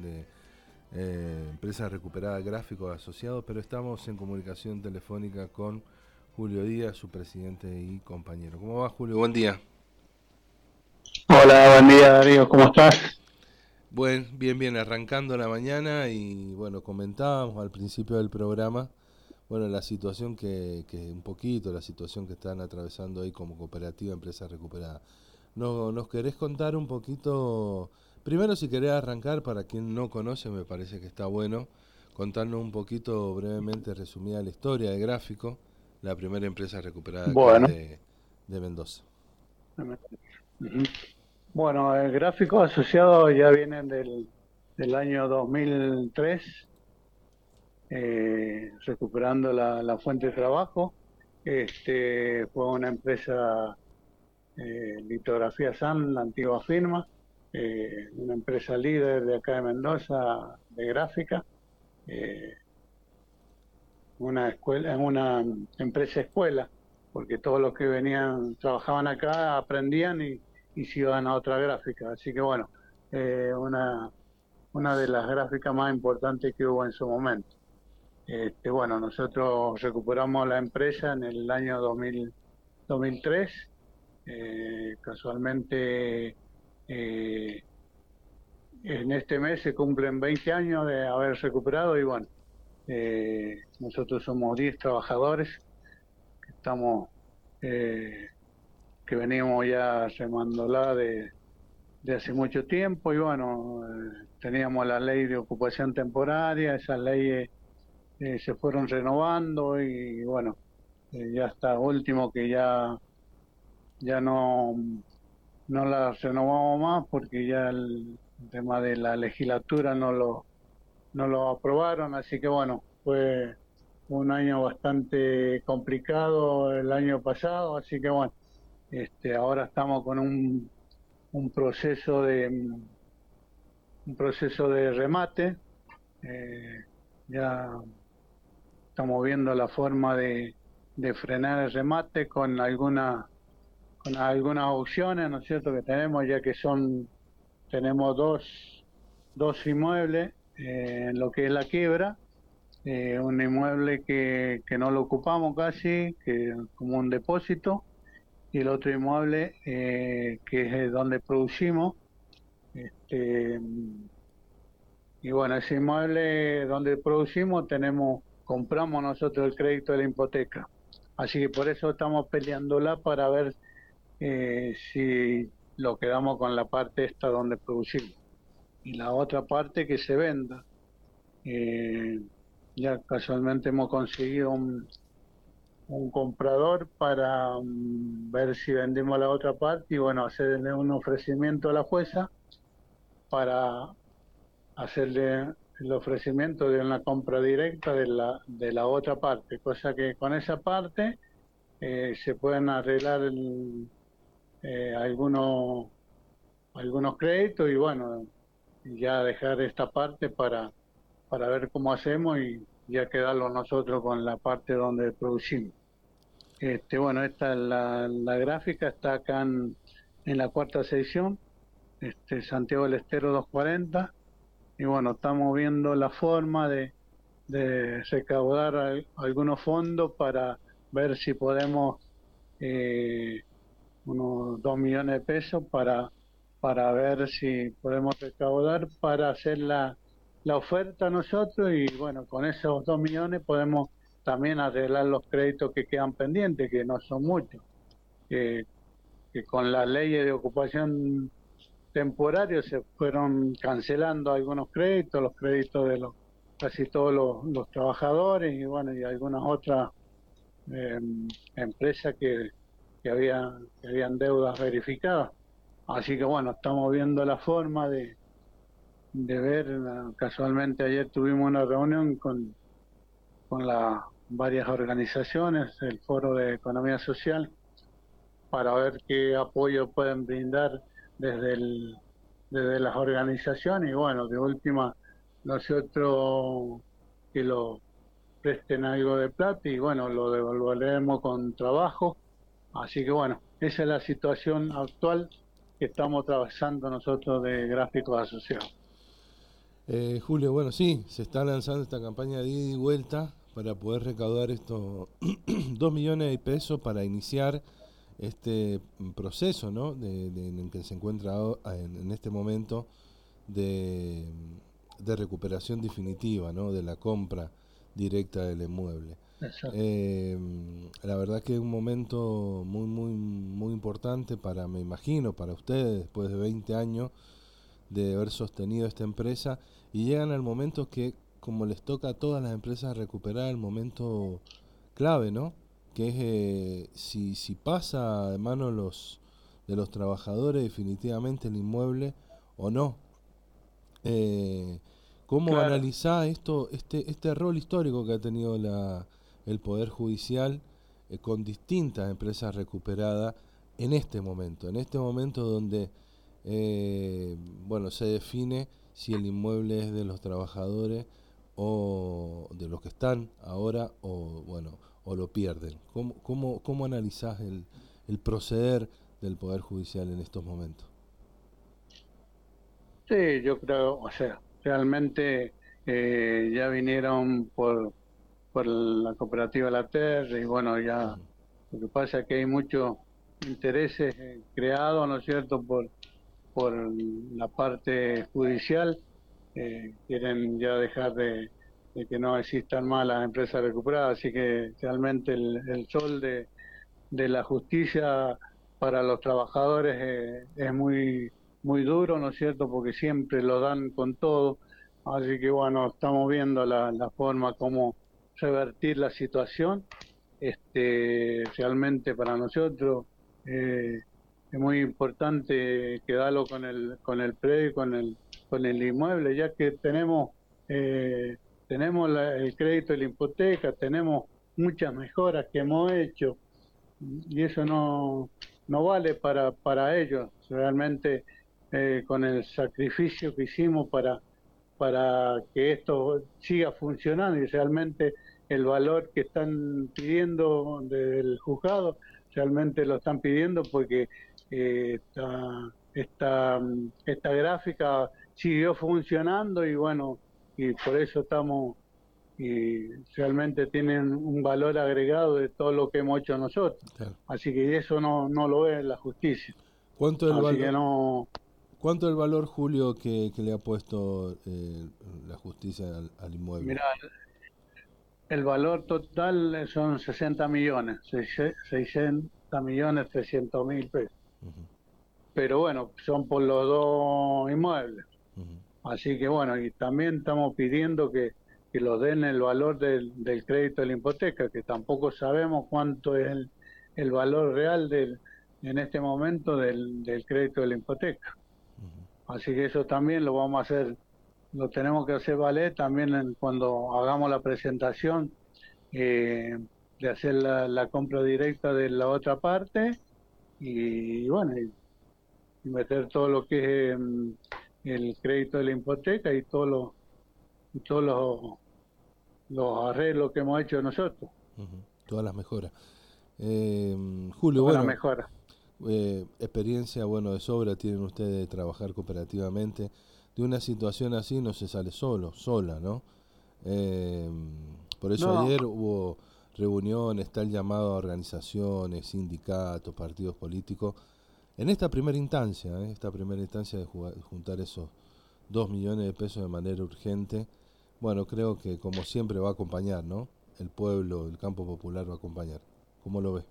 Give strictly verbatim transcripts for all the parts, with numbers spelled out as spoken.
de eh, Empresa Recuperada Gráficos Asociados, pero estamos en comunicación telefónica con Julio Díaz, su presidente y compañero. ¿Cómo va, Julio? Buen día. Hola, buen día, Darío, ¿cómo estás? Bueno, bien, bien, arrancando la mañana y bueno, comentábamos al principio del programa, bueno, la situación que, que un poquito, la situación que están atravesando ahí como cooperativa Empresa Recuperada. ¿No, ¿Nos querés contar un poquito, primero si querés arrancar, para quien no conoce, me parece que está bueno, contarnos un poquito brevemente resumida la historia de Gráfico, la primera empresa recuperada acá Bueno, de, de Mendoza? ujú. Bueno, el gráfico asociado ya vienen del, del año dos mil tres, eh, recuperando la, la fuente de trabajo. Este, fue una empresa, eh, Litografía San, la antigua firma, eh, una empresa líder de acá de Mendoza de gráfica, eh, una escuela, una empresa escuela, porque todos los que venían, trabajaban acá, aprendían y, y se iban a otra gráfica. Así que bueno, eh, una, una de las gráficas más importantes que hubo en su momento. Este, bueno, nosotros recuperamos la empresa en el año dos mil, dos mil tres, eh, casualmente eh, en este mes se cumplen veinte años de haber recuperado y bueno, eh, nosotros somos diez trabajadores que estamos, eh, que venimos ya remándola de, de hace mucho tiempo y bueno, eh, teníamos la ley de ocupación temporaria, esas leyes eh, se fueron renovando y bueno, eh, ya está último que ya, ya no, no la renovamos más porque ya el tema de la legislatura no lo, no lo aprobaron, así que bueno, fue un año bastante complicado el año pasado, así que bueno, este, ahora estamos con un, un proceso de un proceso de remate, eh, ya estamos viendo la forma de, de frenar el remate con alguna con algunas opciones, ¿no es cierto?, que tenemos, ya que son, tenemos dos, dos inmuebles eh, en lo que es la quiebra, eh, un inmueble que, que no lo ocupamos casi, que como un depósito, y el otro inmueble eh, que es donde producimos. Este, y bueno, ese inmueble donde producimos tenemos, compramos nosotros el crédito de la hipoteca. Así que por eso estamos peleándola para ver eh, si lo quedamos con la parte esta donde producimos. Y la otra parte que se venda. Eh, ya casualmente hemos conseguido un, un comprador para um, ver si vendemos la otra parte y bueno, hacerle un ofrecimiento a la jueza para hacerle el ofrecimiento de una compra directa de la, de la otra parte, cosa que con esa parte eh, se pueden arreglar el, eh, algunos, algunos créditos y bueno, ya dejar esta parte para, para ver cómo hacemos y ya quedarlo nosotros con la parte donde producimos. Este, bueno, esta la, la gráfica está acá en, en la cuarta sección, este, Santiago del Estero doscientos cuarenta, y bueno, estamos viendo la forma de, de recaudar al, algunos fondos para ver si podemos eh, unos dos millones de pesos para, para ver si podemos recaudar para hacer la, la oferta nosotros y bueno, con esos dos millones podemos también arreglar los créditos que quedan pendientes, que no son muchos, que, que con las leyes de ocupación temporaria se fueron cancelando algunos créditos, los créditos de los casi todos los, los trabajadores y bueno, y algunas otras eh, empresas que, que, había, que habían deudas verificadas. Así que bueno, estamos viendo la forma de, de ver, casualmente ayer tuvimos una reunión con, con las varias organizaciones, el Foro de Economía Social, para ver qué apoyo pueden brindar desde, el, desde las organizaciones y bueno, de última nosotros que lo presten algo de plata y bueno, lo devolveremos con trabajo. Así que bueno, esa es la situación actual que estamos trabajando nosotros de Gráficos Asociados. Eh, Julio, bueno, sí, se está lanzando esta campaña de ida y vuelta para poder recaudar estos dos millones de pesos para iniciar este proceso, ¿no? De, de- en el que se encuentra en, en este momento de, de recuperación definitiva, ¿no? De la compra directa del inmueble. Exacto. Eh, la verdad que es un momento muy, muy, muy importante para, me imagino, para ustedes, después de veinte años de haber sostenido esta empresa, y llegan al momento que, como les toca a todas las empresas recuperar, el momento clave, ¿no? Que es eh, si, si pasa de manos los, de los trabajadores definitivamente el inmueble o no. Eh, ¿Cómo Claro. analizar esto, este, este rol histórico que ha tenido la, el Poder Judicial eh, con distintas empresas recuperadas en este momento? En este momento donde eh, bueno, se define si el inmueble es de los trabajadores o de los que están ahora o bueno o lo pierden. ¿Cómo, cómo, cómo analizás el, el proceder del Poder Judicial en estos momentos? Sí, yo creo, o sea, realmente eh, ya vinieron por, por la cooperativa La Terra y bueno, ya Ujú. lo que pasa es que hay muchos intereses eh, creados, ¿no es cierto?, por, por la parte judicial. Eh, quieren ya dejar de, de que no existan más las empresas recuperadas, así que realmente el, el sol de, de la justicia para los trabajadores eh, es muy, muy duro, ¿no es cierto?, porque siempre lo dan con todo, así que bueno, estamos viendo la, la forma como revertir la situación. Este, realmente para nosotros eh, es muy importante quedarlo con el, con el predio, con el, con el inmueble, ya que tenemos, eh, tenemos la- el crédito de la hipoteca, tenemos muchas mejoras que hemos hecho y eso no, no vale para, para ellos. Realmente eh, con el sacrificio que hicimos para, para que esto siga funcionando y realmente el valor que están pidiendo del juzgado, realmente lo están pidiendo porque eh, esta, esta, esta gráfica siguió funcionando y bueno, y por eso estamos y realmente tienen un valor agregado de todo lo que hemos hecho nosotros. Claro. Así que eso no, no lo ve la justicia. ¿Cuánto el Así que valor, no, cuánto el valor, Julio, que, que le ha puesto eh, la justicia al, al inmueble? mira, el valor total son sesenta millones, seiscientos millones, trescientos mil pesos. Ujú, Pero bueno, son por los dos inmuebles. ujú. Así que bueno, y también estamos pidiendo que, que lo den el valor del, del crédito de la hipoteca, que tampoco sabemos cuánto es el, el valor real del, en este momento del, del crédito de la hipoteca. Así que eso también lo vamos a hacer, lo tenemos que hacer valer también en- cuando hagamos la presentación eh, de hacer la, la compra directa de la otra parte y bueno, y, y meter todo lo que es em, el crédito de la hipoteca y todo lo, y todos los, los arreglos que hemos hecho nosotros, Ujú. Todas las mejoras. Eh, Julio, todas las bueno, mejoras. eh, experiencia, bueno, de sobra tienen ustedes de trabajar cooperativamente. De una situación así no se sale solo, sola, ¿no? Eh, por eso No, ayer hubo reuniones, está el llamado a organizaciones, sindicatos, partidos políticos, en esta primera instancia, ¿eh? Esta primera instancia de jugar- juntar esos dos millones de pesos de manera urgente. Bueno, creo que como siempre va a acompañar, ¿no? El pueblo, el campo popular va a acompañar. ¿Cómo lo ves?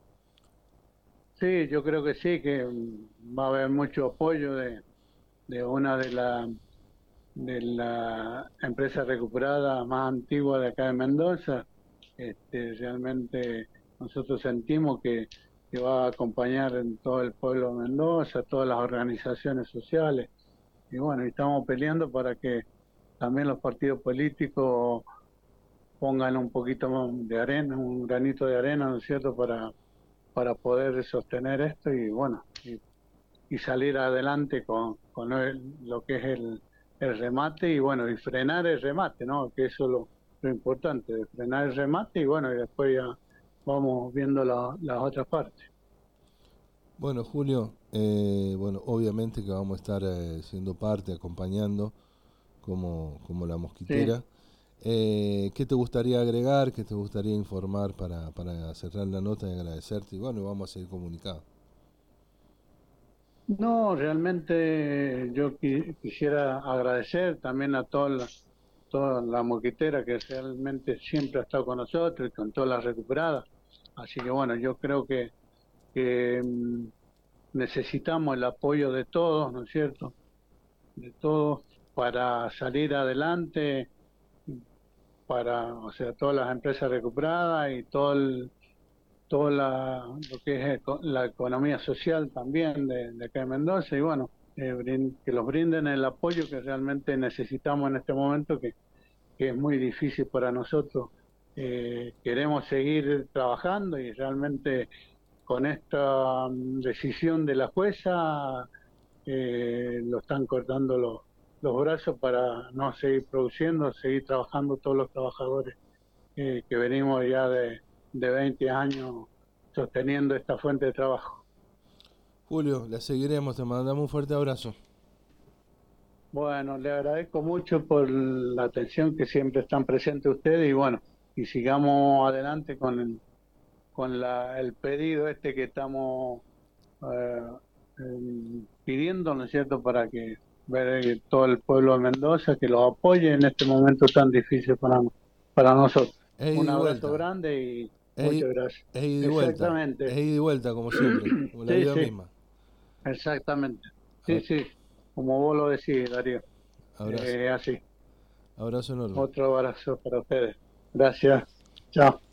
sí, yo creo que sí, que mm, va a haber mucho apoyo de, de una de las de la empresa recuperada más antigua de acá de Mendoza. Este, realmente nosotros sentimos que, que va a acompañar en todo el pueblo de Mendoza, todas las organizaciones sociales. Y bueno, y estamos peleando para que también los partidos políticos pongan un poquito más de arena, un granito de arena, ¿no es cierto?, para, para poder sostener esto y bueno, y, y salir adelante con, con el- lo que es el, el remate y bueno, y frenar el remate, ¿no? Que eso es lo, lo importante, de frenar el remate y bueno, y después ya vamos viendo la- las otras partes. Bueno, Julio, eh, bueno, obviamente que vamos a estar eh, siendo parte, acompañando como, como la mosquitera. Sí. Eh, ¿Qué te gustaría agregar? ¿Qué te gustaría informar para, para cerrar la nota y agradecerte? Y bueno, vamos a seguir comunicados. No, realmente yo qui- quisiera agradecer también a toda la, toda la mosquitera que realmente siempre ha estado con nosotros y con todas las recuperadas. Así que bueno, yo creo que, que mm, necesitamos el apoyo de todos, ¿no es cierto? De todos para salir adelante, para, o sea, todas las empresas recuperadas y todo el, toda la, lo que es eco- la economía social también de, de acá de Mendoza y bueno, eh, brin- que los brinden el apoyo que realmente necesitamos en este momento, que, que es muy difícil para nosotros. Eh, queremos seguir trabajando y realmente con esta mm, decisión de la jueza eh, lo están cortando los, los brazos para no seguir produciendo, seguir trabajando todos los trabajadores eh, que venimos ya de, de veinte años sosteniendo esta fuente de trabajo. Julio, la seguiremos, te mandamos un fuerte abrazo. Bueno, le agradezco mucho por la atención que siempre están presentes ustedes y bueno, y sigamos adelante con el, con la, el pedido este que estamos eh, eh, pidiendo, ¿no es cierto?, para que ver eh, todo el pueblo de Mendoza que los apoye en este momento tan difícil para, para nosotros. Es ida Un y abrazo vuelta. grande y Es, muchas gracias. es ida y vuelta. Es Exactamente. ida y vuelta, como siempre, como la Sí, vida sí, misma. exactamente. Sí, A- sí, como vos lo decís, Darío. Abrazo. Eh, así. Abrazo enorme. Otro abrazo para ustedes. Gracias. Chao.